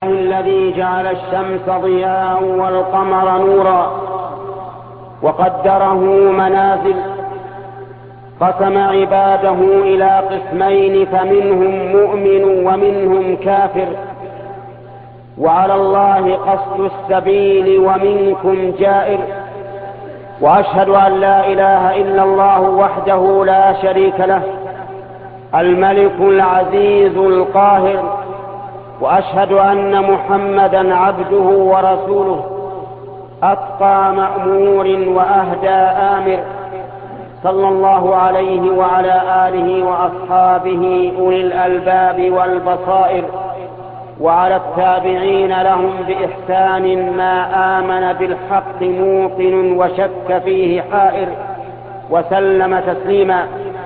الذي جعل الشمس ضياء والقمر نورا وقدره منازل، قسم عباده إلى قسمين فمنهم مؤمن ومنهم كافر، وعلى الله قصد السبيل ومنكم جائر. وأشهد أن لا إله إلا الله وحده لا شريك له الملك العزيز القاهر، وأشهد أن محمدا عبده ورسوله أتقى مأمور وأهدى آمر، صلى الله عليه وعلى آله وأصحابه أولي الألباب والبصائر، وعلى التابعين لهم بإحسان ما آمن بالحق موقن وشك فيه حائر، وسلم تسليما.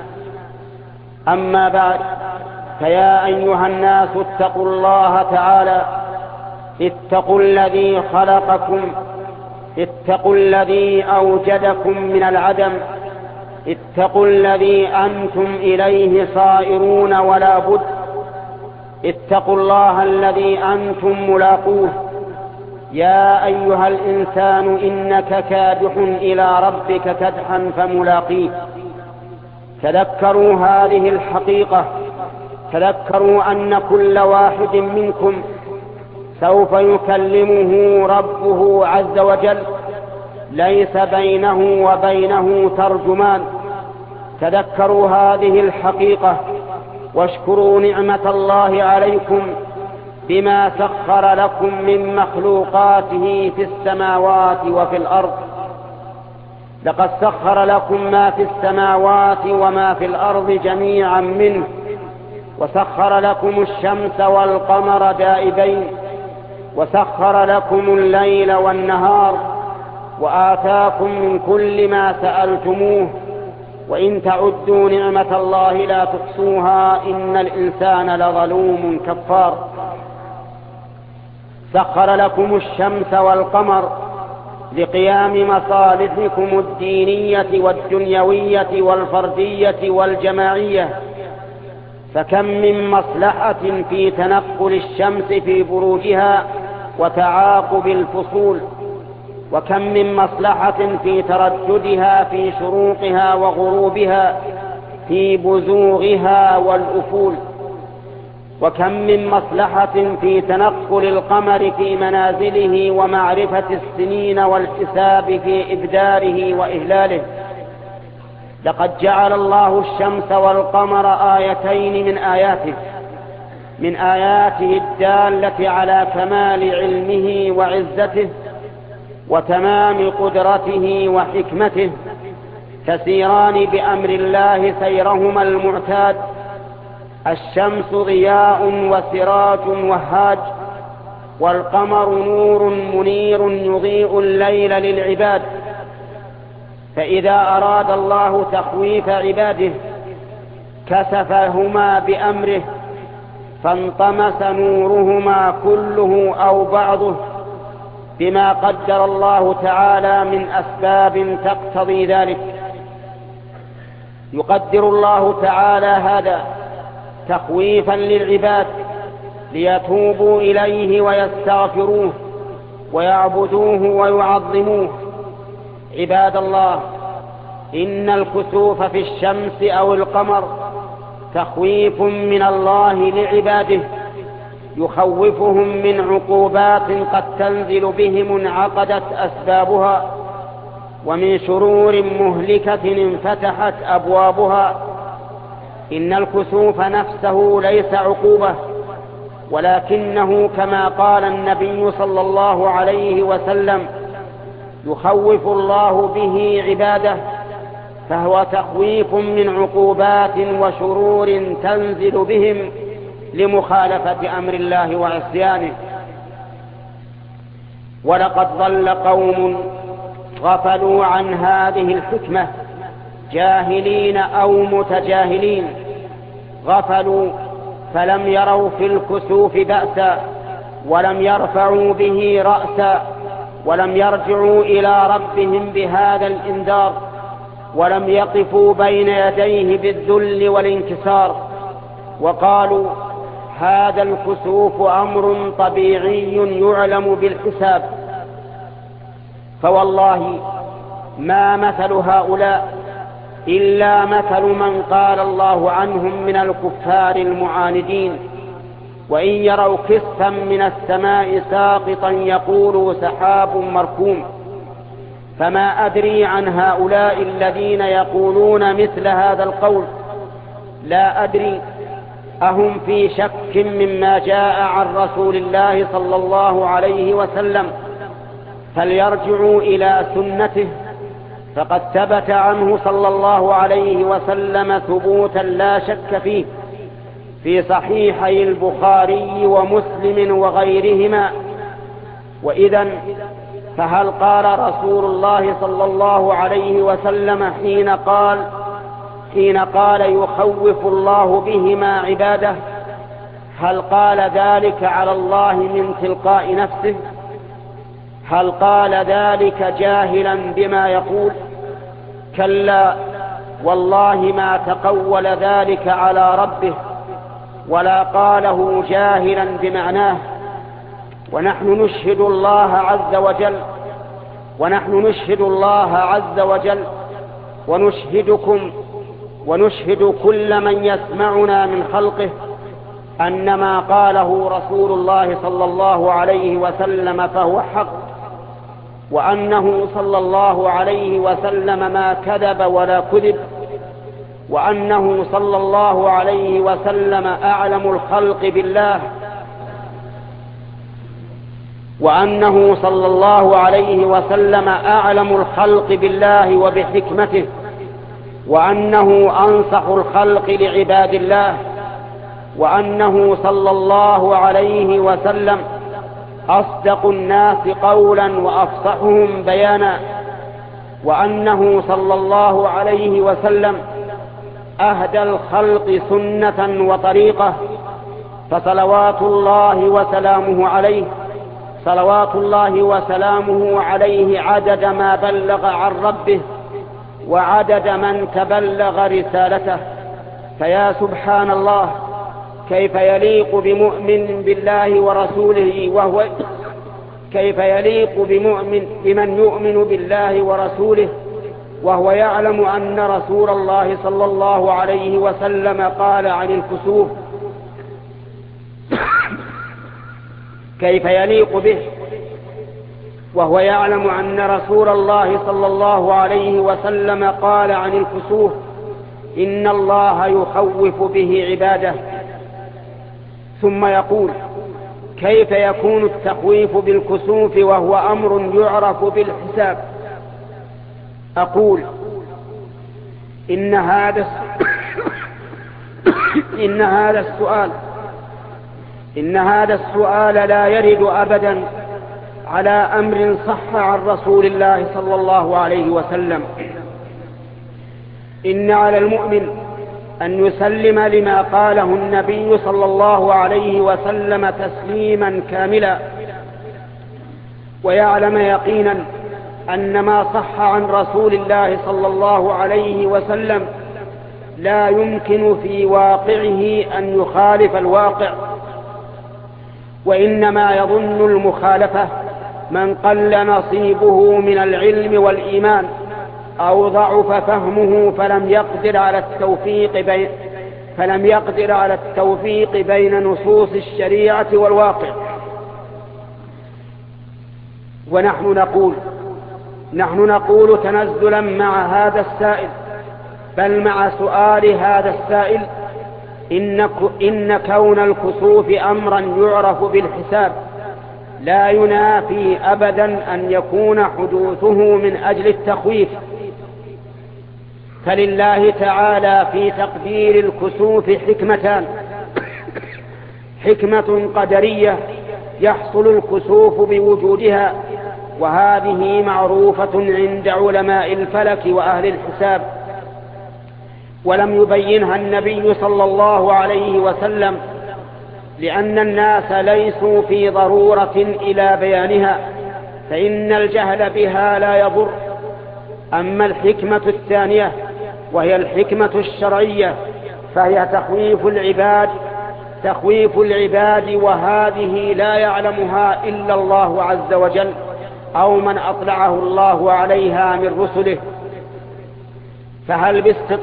أما بعد، فيا أيها الناس اتقوا الله تعالى، اتقوا الذي خلقكم، اتقوا الذي أوجدكم من العدم، اتقوا الذي أنتم إليه صائرون ولا بد، اتقوا الله الذي أنتم ملاقوه. يا أيها الإنسان إنك كادح إلى ربك كدحا فملاقيه. تذكروا هذه الحقيقة، تذكروا أن كل واحد منكم سوف يكلمه ربه عز وجل، ليس بينه وبينه ترجمان. تذكروا هذه الحقيقة واشكروا نعمة الله عليكم بما سخر لكم من مخلوقاته في السماوات وفي الأرض. لقد سخر لكم ما في السماوات وما في الأرض جميعا منه، وسخر لكم الشمس والقمر دائبين، وسخر لكم الليل والنهار، وآتاكم من كل ما سألتموه، وإن تعدوا نعمة الله لا تحصوها إن الإنسان لظلوم كفار. سخر لكم الشمس والقمر لقيام مصالحكم الدينية والدنيوية والفردية والجماعية، فكم من مصلحة في تنقل الشمس في بروجها وتعاقب الفصول، وكم من مصلحة في ترددها في شروقها وغروبها في بزوغها والأفول، وكم من مصلحة في تنقل القمر في منازله ومعرفة السنين والحساب في إبداره وإهلاله. لقد جعل الله الشمس والقمر آيتين من آياته الدالة على كمال علمه وعزته وتمام قدرته وحكمته، تسيران بأمر الله سيرهما المعتاد. الشمس ضياء وسراج وهاج، والقمر نور منير يضيء الليل للعباد. فإذا أراد الله تخويف عباده كسفهما بأمره، فانطمس نورهما كله أو بعضه بما قدر الله تعالى من أسباب تقتضي ذلك. يقدر الله تعالى هذا تخويفا للعباد ليتوبوا إليه ويستغفروه ويعبدوه ويعظموه. عباد الله، إن الكسوف في الشمس أو القمر تخويف من الله لعباده، يخوفهم من عقوبات قد تنزل بهم انعقدت أسبابها، ومن شرور مهلكة انفتحت أبوابها. إن الكسوف نفسه ليس عقوبة، ولكنه كما قال النبي صلى الله عليه وسلم يخوف الله به عباده، فهو تخويف من عقوبات وشرور تنزل بهم لمخالفة أمر الله وعصيانه. ولقد ضل قوم غفلوا عن هذه الحكمة، جاهلين أو متجاهلين، غفلوا فلم يروا في الكسوف بأسا، ولم يرفعوا به رأسا، ولم يرجعوا إلى ربهم بهذا الإنذار، ولم يقفوا بين يديه بالذل والانكسار، وقالوا هذا الكسوف أمر طبيعي يعلم بالحساب، فوالله ما مثل هؤلاء إلا مثل من قال الله عنهم من الكفار المعاندين: وإن يروا كسفا من السماء ساقطا يقولوا سحاب مركوم. فما أدري عن هؤلاء الذين يقولون مثل هذا القول، لا أدري أهم في شك مما جاء عن رسول الله صلى الله عليه وسلم، فليرجعوا إلى سنته، فقد ثبت عنه صلى الله عليه وسلم ثبوتا لا شك فيه في صحيحي البخاري ومسلم وغيرهما. وإذن فهل قال رسول الله صلى الله عليه وسلم حين قال يخوف الله بهما عباده، هل قال ذلك على الله من تلقاء نفسه؟ هل قال ذلك جاهلا بما يقول؟ كلا والله ما تقول ذلك على ربه، ولا قاله جاهلا بمعناه. ونحن نشهد الله عز وجل ونشهدكم ونشهد كل من يسمعنا من خلقه أن ما قاله رسول الله صلى الله عليه وسلم فهو حق، وأنه صلى الله عليه وسلم ما كذب ولا كذب، وأنه صلى الله عليه وسلم أعلم الخلق بالله، وأنه صلى الله عليه وسلم أعلم الخلق بالله وبحكمته، وأنه أنصح الخلق لعباد الله، وأنه صلى الله عليه وسلم أصدق الناس قولا وأفصحهم بيانا، وأنه صلى الله عليه وسلم أهدى الخلق سنة وطريقة. فصلوات الله وسلامه عليه عدد ما بلغ عن ربه وعدد من تبلغ رسالته. فيا سبحان الله، كيف يليق بمؤمن بالله ورسوله بمن يؤمن بالله ورسوله وهو يعلم أن رسول الله صلى الله عليه وسلم قال عن الكسوف؟ كيف يليق به وهو يعلم أن رسول الله صلى الله عليه وسلم قال عن الكسوف: إن الله يخوف به عباده. ثم يقول: كيف يكون التخويف بالكسوف وهو أمر يعرف بالحساب؟ أقول: إن هذا السؤال لا يرد أبدا على أمر صح عن رسول الله صلى الله عليه وسلم. إن على المؤمن أن يسلم لما قاله النبي صلى الله عليه وسلم تسليما كاملا، ويعلم يقينا أن ما صح عن رسول الله صلى الله عليه وسلم لا يمكن في واقعه أن يخالف الواقع، وإنما يظن المخالفة من قل نصيبه من العلم والإيمان أو ضعف فهمه فلم يقدر على التوفيق بين نصوص الشريعة والواقع. ونحن نقول تنزلا مع هذا السائل، بل مع سؤال هذا السائل: إن كون الكسوف أمرا يعرف بالحساب لا ينافي أبدا أن يكون حدوثه من أجل التخويف، فلله تعالى في تقدير الكسوف حكمتان: حكمة قدرية يحصل الكسوف بوجودها، وهذه معروفة عند علماء الفلك وأهل الحساب، ولم يبينها النبي صلى الله عليه وسلم، لأن الناس ليسوا في ضرورة إلى بيانها، فإن الجهل بها لا يضر. أما الحكمة الثانية وهي الحكمة الشرعية فهي تخويف العباد تخويف العباد، وهذه لا يعلمها إلا الله عز وجل أو من أطلعه الله عليها من رسله. فهل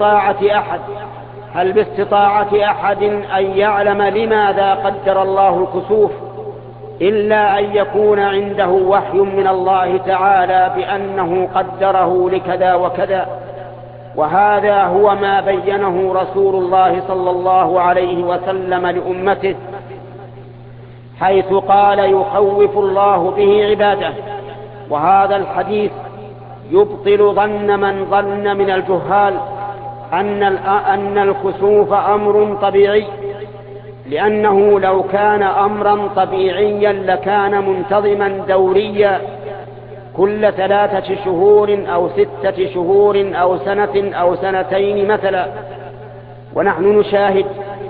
باستطاعة أحد أن يعلم لماذا قدر الله الكسوف إلا أن يكون عنده وحي من الله تعالى بأنه قدره لكذا وكذا؟ وهذا هو ما بينه رسول الله صلى الله عليه وسلم لأمته، حيث قال يخوف الله به عباده. وهذا الحديث يبطل ظن من ظن من الجهال أن الكسوف أمر طبيعي، لأنه لو كان أمرا طبيعيا لكان منتظما دوريا كل 3 شهور أو 6 شهور أو سنة أو سنتين مثلا. ونحن نشاهد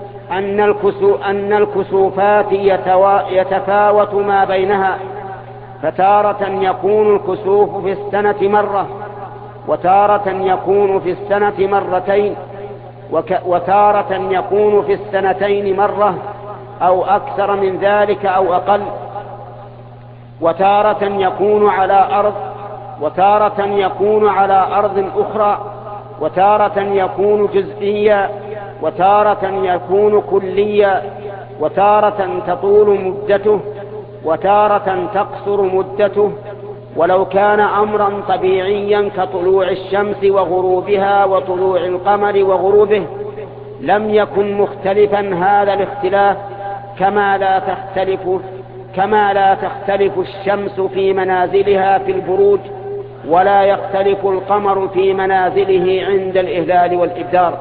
أن الكسوفات يتفاوت ما بينها، فتارة يكون الكسوف في السنة مرة، وتارة يكون في السنة مرتين، وتارة يكون في السنتين مرة أو أكثر من ذلك أو أقل، وتارة يكون على أرض، وتارة يكون على أرض أخرى، وتارة يكون جزئيا، وتارة يكون كليا، وتارة تطول مدته، وتارة تقصر مدته. ولو كان أمرا طبيعيا كطلوع الشمس وغروبها وطلوع القمر وغروبه لم يكن مختلفا هذا الاختلاف، كما لا تختلف الشمس في منازلها في البروج، ولا يختلف القمر في منازله عند الإهلال والإبدار.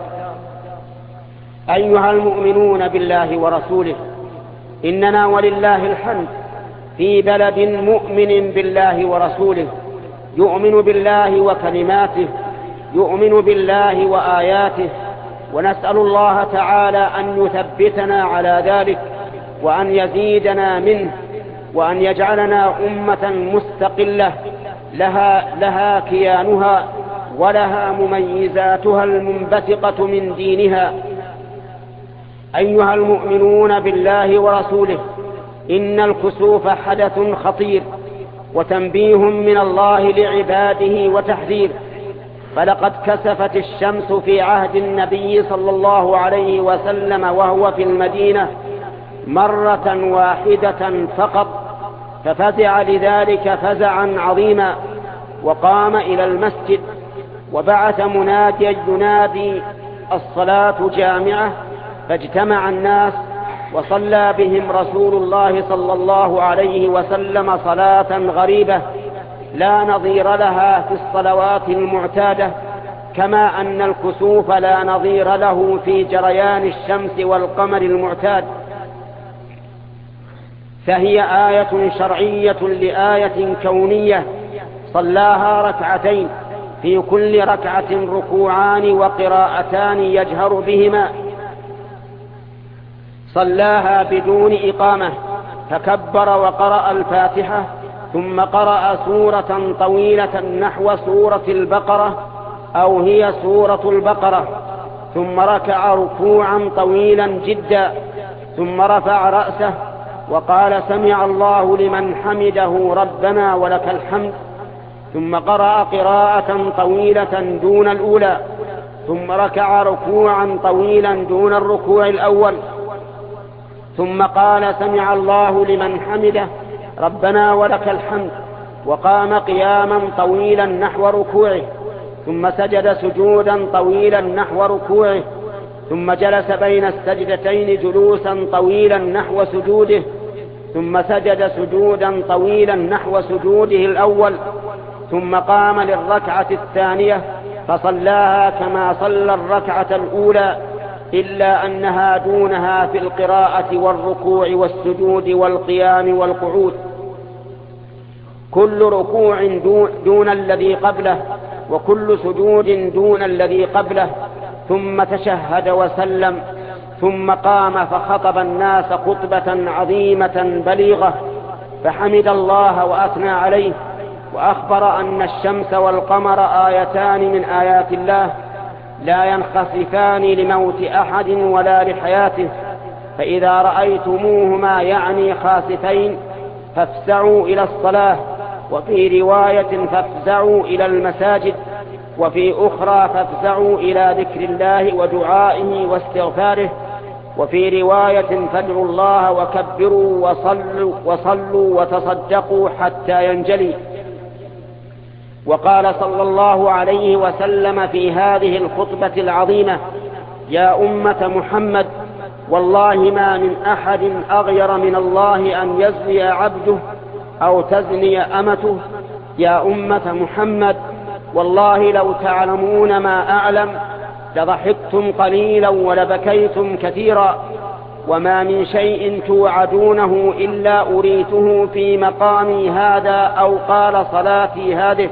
أيها المؤمنون بالله ورسوله، إننا ولله الحمد في بلد مؤمن بالله ورسوله، يؤمن بالله وكلماته، يؤمن بالله وآياته، ونسأل الله تعالى أن يثبتنا على ذلك وأن يزيدنا منه، وأن يجعلنا أمة مستقلة لها كيانها ولها مميزاتها المنبثقة من دينها. أيها المؤمنون بالله ورسوله، إن الكسوف حدث خطير وتنبيه من الله لعباده وتحذير. فلقد كسفت الشمس في عهد النبي صلى الله عليه وسلم وهو في المدينة مرة واحدة فقط، ففزع لذلك فزعا عظيما، وقام إلى المسجد وبعث مناديا ينادي الصلاة جامعة، فاجتمع الناس وصلى بهم رسول الله صلى الله عليه وسلم صلاة غريبة لا نظير لها في الصلوات المعتادة، كما أن الكسوف لا نظير له في جريان الشمس والقمر المعتاد. فهي آية شرعية لآية كونية صلاها ركعتين، في كل ركعة ركوعان وقراءتان يجهر بهما. صلاها بدون إقامة، فكبر وقرأ الفاتحة، ثم قرأ سورة طويلة نحو سورة البقرة أو هي سورة البقرة، ثم ركع ركوعا طويلا جدا، ثم رفع رأسه وقال سمع الله لمن حمده ربنا ولك الحمد، ثم قرأ قراءة طويلة دون الأولى، ثم ركع ركوعا طويلا دون الركوع الأول، ثم قال سمع الله لمن حمده ربنا ولك الحمد، وقام قياما طويلا نحو ركوعه، ثم سجد سجودا طويلا نحو ركوعه، ثم جلس بين السجدتين جلوسا طويلا نحو سجوده، ثم سجد سجودا طويلا نحو سجوده الأول، ثم قام للركعة الثانية فصلاها كما صلى الركعة الأولى، إلا أنها دونها في القراءة والركوع والسجود والقيام والقعود، كل ركوع دون الذي قبله، وكل سجود دون الذي قبله، ثم تشهد وسلم، ثم قام فخطب الناس خطبة عظيمة بليغة، فحمد الله وأثنى عليه، وأخبر أن الشمس والقمر آيتان من آيات الله لا ينخسفان لموت أحد ولا لحياته، فإذا رأيتموهما يعني خاسفين فافزعوا إلى الصلاة، وفي رواية فافزعوا إلى المساجد، وفي أخرى فافزعوا إلى ذكر الله ودعائه واستغفاره، وفي رواية فادعوا الله وكبروا وصلوا وتصدقوا حتى ينجلي. وقال صلى الله عليه وسلم في هذه الخطبة العظيمة: يا أمة محمد، والله ما من أحد أغير من الله أن يزني عبده أو تزني أمته. يا أمة محمد، والله لو تعلمون ما أعلم لضحكتم قليلا ولبكيتم كثيرا، وما من شيء توعدونه إلا أريته في مقامي هذا أو قال صلاتي هذه.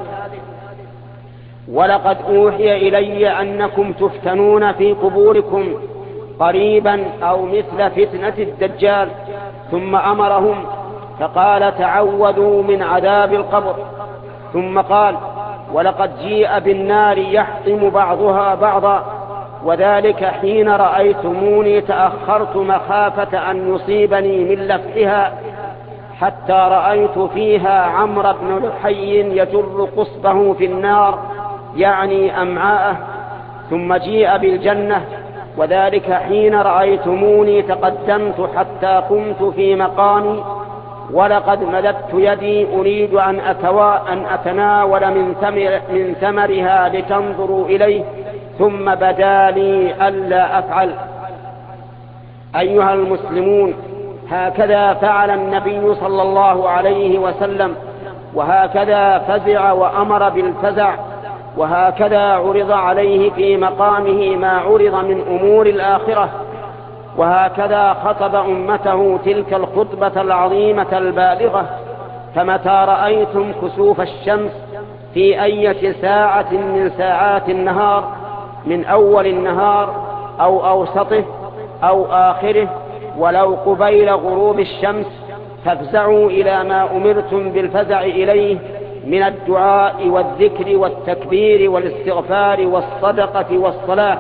ولقد أوحي إلي أنكم تفتنون في قبوركم قريبا أو مثل فتنة الدجال. ثم أمرهم فقال: تعوذوا من عذاب القبر. ثم قال: ولقد جيء بالنار يحطم بعضها بعضا، وذلك حين رأيتموني تأخرت مخافة أن يصيبني من لفحها، حتى رأيت فيها عمرو بن لحي يجر قصبه في النار يعني أمعاءه. ثم جيء بالجنة، وذلك حين رأيتموني تقدمت حتى قمت في مقامي، ولقد مددت يدي أريد أن أتناول من ثمرها لتنظروا إليه، ثم بدا لي ألا أفعل. أيها المسلمون، هكذا فعل النبي صلى الله عليه وسلم، وهكذا فزع وأمر بالفزع، وهكذا عرض عليه في مقامه ما عرض من أمور الآخرة، وهكذا خطب أمته تلك الخطبة العظيمة البالغة. فمتى رأيتم كسوف الشمس في أي ساعة من ساعات النهار، من أول النهار أو أوسطه أو آخره، ولو قبيل غروب الشمس، فافزعوا إلى ما أمرتم بالفزع إليه من الدعاء والذكر والتكبير والاستغفار والصدقة والصلاة،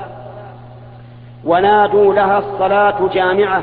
ونادوا لها الصلاة جامعة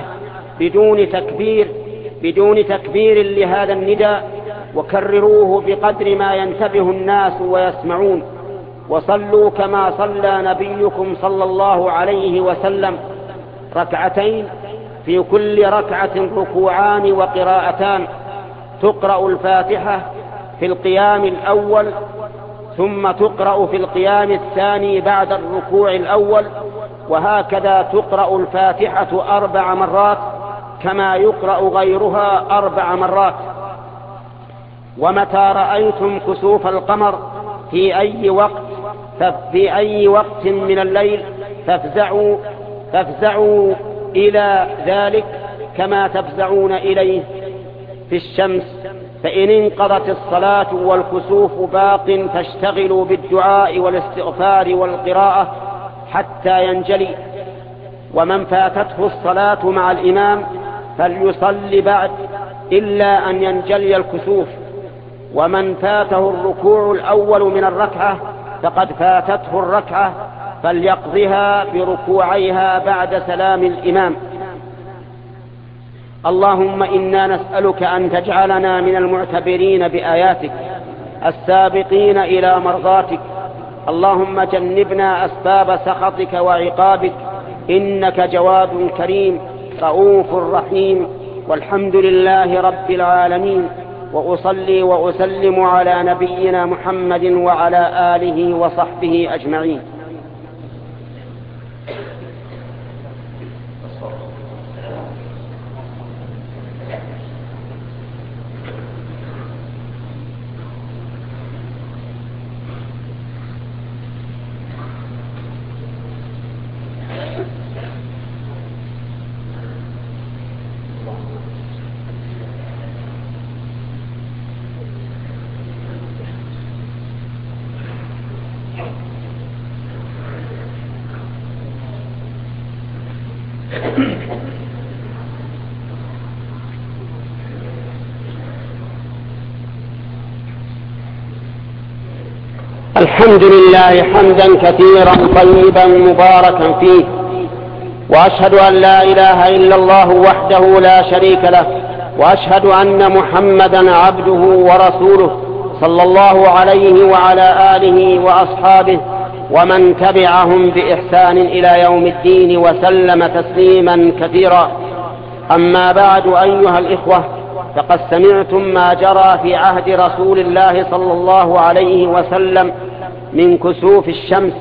بدون تكبير لهذا النداء، وكرروه بقدر ما ينتبه الناس ويسمعون. وصلوا كما صلى نبيكم صلى الله عليه وسلم ركعتين، في كل ركعة ركوعان وقراءتان، تقرأ الفاتحة في القيام الأول، ثم تقرأ في القيام الثاني بعد الركوع الأول، وهكذا تقرأ الفاتحة 4 مرات كما يقرأ غيرها 4 مرات. ومتى رأيتم كسوف القمر في أي وقت من الليل فافزعوا إلى ذلك كما تفزعون إليه في الشمس. فإن انقضت الصلاة والكسوف باق فاشتغلوا بالدعاء والاستغفار والقراءة حتى ينجلي. ومن فاتته الصلاة مع الإمام فليصلي بعد إلا أن ينجلي الكسوف. ومن فاته الركوع الأول من الركعة فقد فاتته الركعة، فليقضها بركوعيها بعد سلام الإمام. اللهم إنا نسألك أن تجعلنا من المعتبرين بآياتك السابقين إلى مرضاتك. اللهم جنبنا أسباب سخطك وعقابك، إنك جواد كريم رؤوف رحيم. والحمد لله رب العالمين، وأصلي وأسلم على نبينا محمد وعلى آله وصحبه أجمعين. الحمد لله حمدا كثيرا طيبا مباركا فيه، وأشهد أن لا إله إلا الله وحده لا شريك له، وأشهد أن محمدا عبده ورسوله صلى الله عليه وعلى آله وأصحابه ومن تبعهم بإحسان إلى يوم الدين وسلم تسليما كثيرا. أما بعد، أيها الإخوة، فقد سمعتم ما جرى في عهد رسول الله صلى الله عليه وسلم من كسوف الشمس،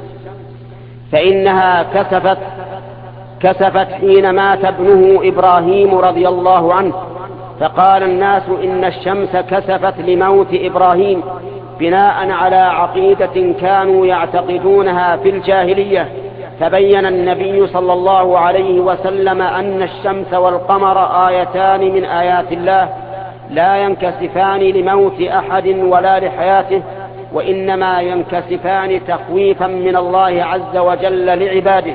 فإنها كسفت حين مات ابنه إبراهيم رضي الله عنه، فقال الناس إن الشمس كسفت لموت إبراهيم بناء على عقيدة كانوا يعتقدونها في الجاهلية، فبين النبي صلى الله عليه وسلم أن الشمس والقمر آيتان من آيات الله لا ينكسفان لموت أحد ولا لحياته، وإنما ينكسفان تخويفا من الله عز وجل لعباده.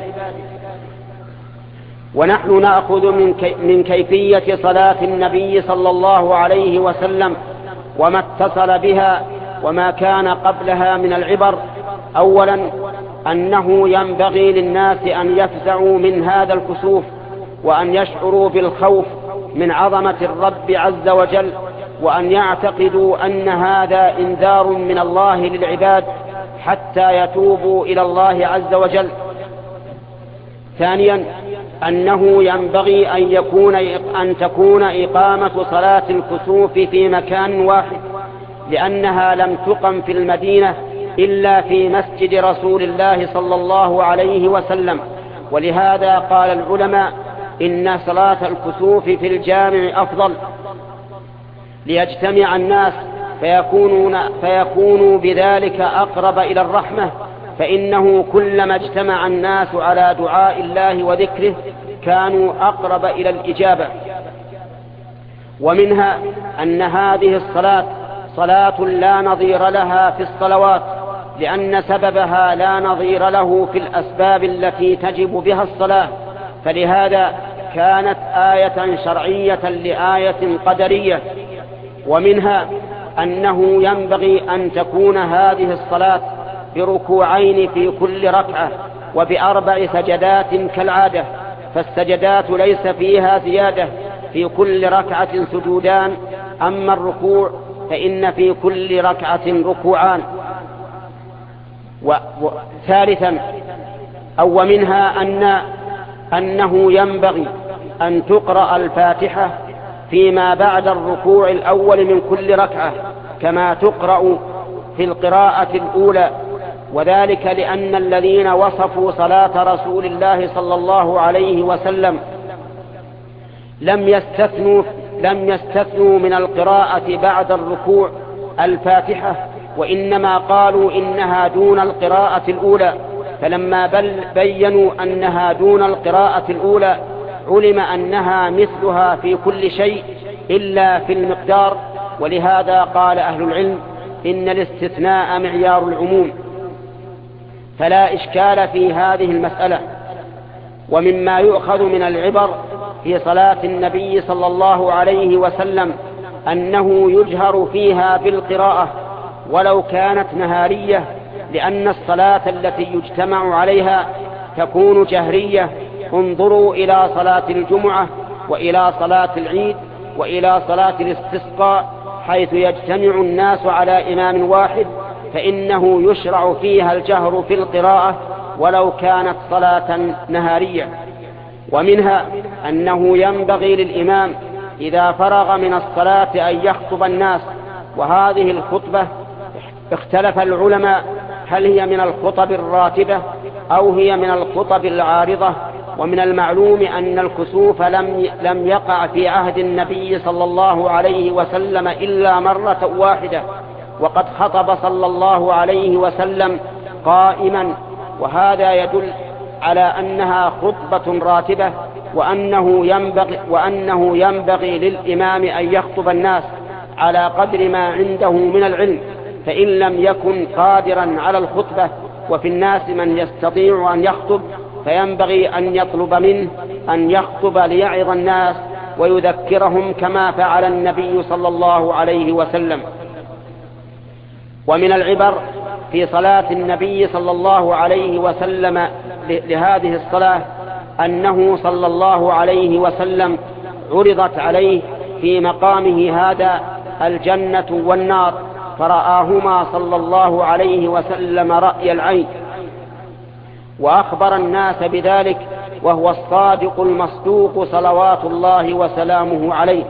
ونحن نأخذ من كيفية صلاة النبي صلى الله عليه وسلم وما اتصل بها وما كان قبلها من العبر. أولا، أنه ينبغي للناس أن يفزعوا من هذا الكسوف، وأن يشعروا بالخوف من عظمة الرب عز وجل، وأن يعتقدوا أن هذا إنذار من الله للعباد حتى يتوبوا إلى الله عز وجل. ثانيا، أنه ينبغي أن تكون إقامة صلاة الكسوف في مكان واحد، لأنها لم تقم في المدينة إلا في مسجد رسول الله صلى الله عليه وسلم. ولهذا قال العلماء إن صلاة الكسوف في الجامع أفضل، ليجتمع الناس فيكونوا بذلك أقرب إلى الرحمة، فإنه كلما اجتمع الناس على دعاء الله وذكره كانوا أقرب إلى الإجابة. ومنها أن هذه الصلاة صلاة لا نظير لها في الصلوات، لأن سببها لا نظير له في الأسباب التي تجب بها الصلاة، فلهذا كانت آية شرعية لآية قدرية. ومنها أنه ينبغي أن تكون هذه الصلاة بركوعين في كل ركعة وبأربع سجدات كالعادة، فالسجدات ليس فيها زيادة، في كل ركعة سجودان، أما الركوع فإن في كل ركعة ركوعان. ثالثا، أو منها أنه ينبغي أن تقرأ الفاتحة فيما بعد الركوع الأول من كل ركعة كما تقرأ في القراءة الأولى، وذلك لأن الذين وصفوا صلاة رسول الله صلى الله عليه وسلم لم يستثنوا من القراءة بعد الركوع الفاتحة، وإنما قالوا إنها دون القراءة الأولى، فلما بينوا أنها دون القراءة الأولى علم أنها مثلها في كل شيء إلا في المقدار. ولهذا قال أهل العلم إن الاستثناء معيار العموم، فلا إشكال في هذه المسألة. ومما يؤخذ من العبر في صلاة النبي صلى الله عليه وسلم أنه يجهر فيها بالقراءة ولو كانت نهارية، لأن الصلاة التي يجتمع عليها تكون جهرية. انظروا إلى صلاة الجمعة وإلى صلاة العيد وإلى صلاة الاستسقاء، حيث يجتمع الناس على إمام واحد، فإنه يشرع فيها الجهر في القراءة ولو كانت صلاة نهارية. ومنها أنه ينبغي للإمام إذا فرغ من الصلاة أن يخطب الناس، وهذه الخطبة اختلف العلماء هل هي من الخطب الراتبة أو هي من الخطب العارضة. ومن المعلوم أن الكسوف لم يقع في عهد النبي صلى الله عليه وسلم إلا مرة واحدة، وقد خطب صلى الله عليه وسلم قائما، وهذا يدل على أنها خطبة راتبة، وأنه ينبغي للإمام أن يخطب الناس على قدر ما عنده من العلم، فإن لم يكن قادرا على الخطبة وفي الناس من يستطيع أن يخطب فينبغي أن يطلب منه أن يخطب ليعظ الناس ويذكرهم كما فعل النبي صلى الله عليه وسلم. ومن العبر في صلاة النبي صلى الله عليه وسلم لهذه الصلاة أنه صلى الله عليه وسلم عرضت عليه في مقامه هذا الجنة والنار، فرآهما صلى الله عليه وسلم رأي العين، وأخبر الناس بذلك، وهو الصادق المصدوق صلوات الله وسلامه عليه.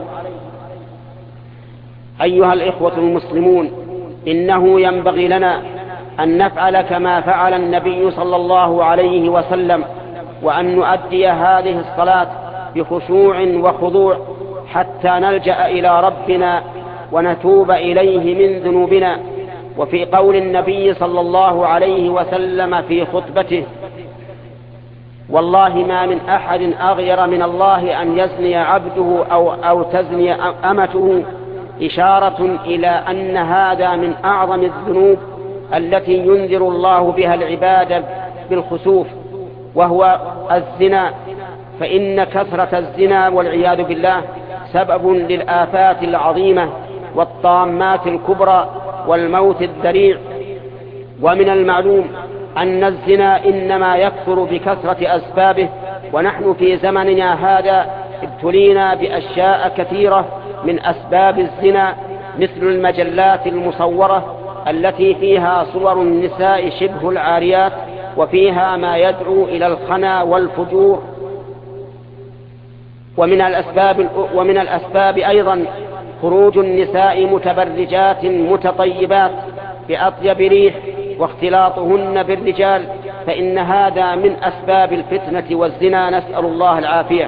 أيها الإخوة المسلمون، إنه ينبغي لنا أن نفعل كما فعل النبي صلى الله عليه وسلم، وأن نؤدي هذه الصلاة بخشوع وخضوع حتى نلجأ إلى ربنا ونتوب إليه من ذنوبنا. وفي قول النبي صلى الله عليه وسلم في خطبته: والله ما من أحد أغير من الله أن يزني عبده أو تزني أمته، إشارة إلى أن هذا من أعظم الذنوب التي ينذر الله بها العباد بالخسوف، وهو الزنا. فإن كثرة الزنا والعياذ بالله سبب للآفات العظيمة والطامات الكبرى والموت الذريع. ومن المعلوم أن الزنا إنما يكثر بكثرة أسبابه، ونحن في زمننا هذا ابتلينا بأشياء كثيرة من أسباب الزنا، مثل المجلات المصورة التي فيها صور النساء شبه العاريات، وفيها ما يدعو إلى الخنا والفجور. ومن الأسباب أيضا خروج النساء متبرجات متطيبات بأطيب ريح واختلاطهن بالرجال، فإن هذا من أسباب الفتنة والزنا، نسأل الله العافية.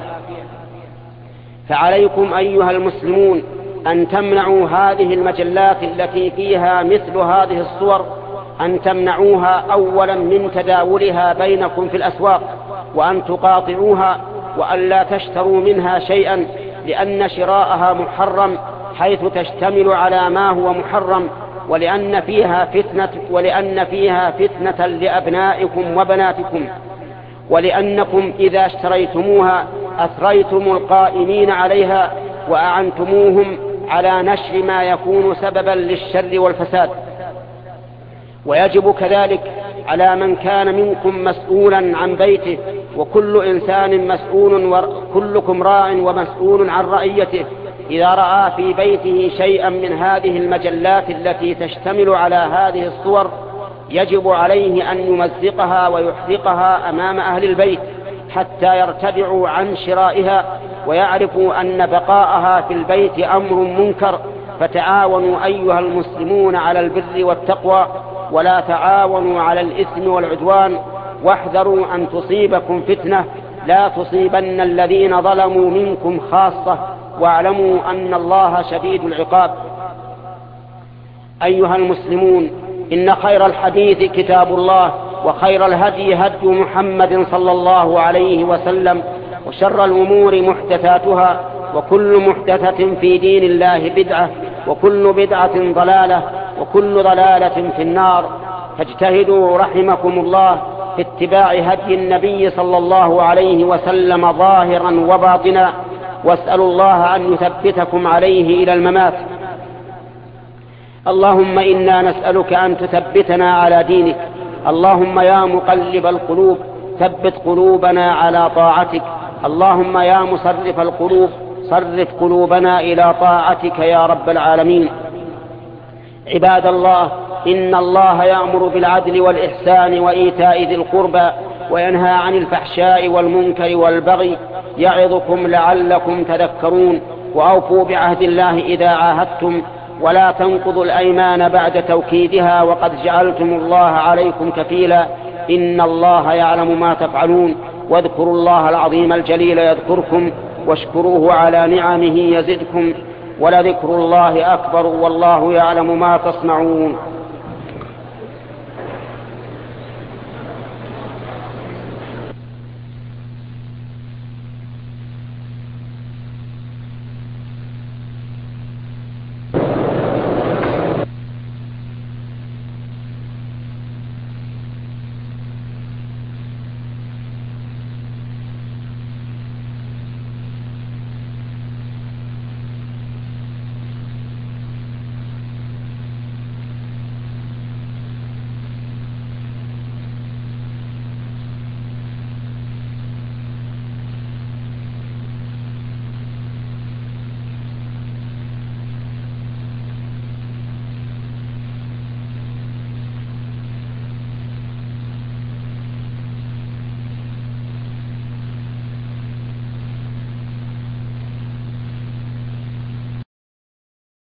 فعليكم أيها المسلمون أن تمنعوا هذه المجلات التي فيها مثل هذه الصور، أن تمنعوها أولا من تداولها بينكم في الأسواق، وأن تقاطعوها، وأن لا تشتروا منها شيئا، لأن شراءها محرم حيث تشتمل على ما هو محرم، ولأن فيها فتنة لأبنائكم وبناتكم، ولأنكم إذا اشتريتموها أثريتم القائمين عليها وأعنتموهم على نشر ما يكون سببا للشر والفساد. ويجب كذلك على من كان منكم مسؤولا عن بيته، وكل إنسان مسؤول وكلكم راع ومسؤول عن رعيته، إذا رأى في بيته شيئا من هذه المجلات التي تشتمل على هذه الصور، يجب عليه أن يمزقها ويحرقها أمام أهل البيت حتى يرتدعوا عن شرائها ويعرفوا أن بقاءها في البيت أمر منكر. فتعاونوا أيها المسلمون على البر والتقوى، ولا تعاونوا على الإثم والعدوان، واحذروا أن تصيبكم فتنة لا تصيبن الذين ظلموا منكم خاصة، واعلموا أن الله شديد العقاب. أيها المسلمون، إن خير الحديث كتاب الله، وخير الهدي هدي محمد صلى الله عليه وسلم، وشر الأمور محدثاتها، وكل محدثة في دين الله بدعة، وكل بدعة ضلالة، وكل ضلالة في النار. فاجتهدوا رحمكم الله في اتباع هدي النبي صلى الله عليه وسلم ظاهرا وباطنا، واسألوا الله أن يثبتكم عليه إلى الممات. اللهم إنا نسألك أن تثبتنا على دينك. اللهم يا مقلب القلوب ثبت قلوبنا على طاعتك. اللهم يا مصرف القلوب صرف قلوبنا إلى طاعتك يا رب العالمين. عباد الله، إن الله يأمر بالعدل والإحسان وإيتاء ذي القربى، وينهى عن الفحشاء والمنكر والبغي، يعظكم لعلكم تذكرون. وأوفوا بعهد الله إذا عاهدتم، ولا تنقضوا الأيمان بعد توكيدها، وقد جعلتم الله عليكم كفيلا. إن الله يعلم ما تفعلون. واذكروا الله العظيم الجليل يذكركم، واشكروه على نعمه يزدكم، ولذكر الله أكبر، والله يعلم ما تصنعون.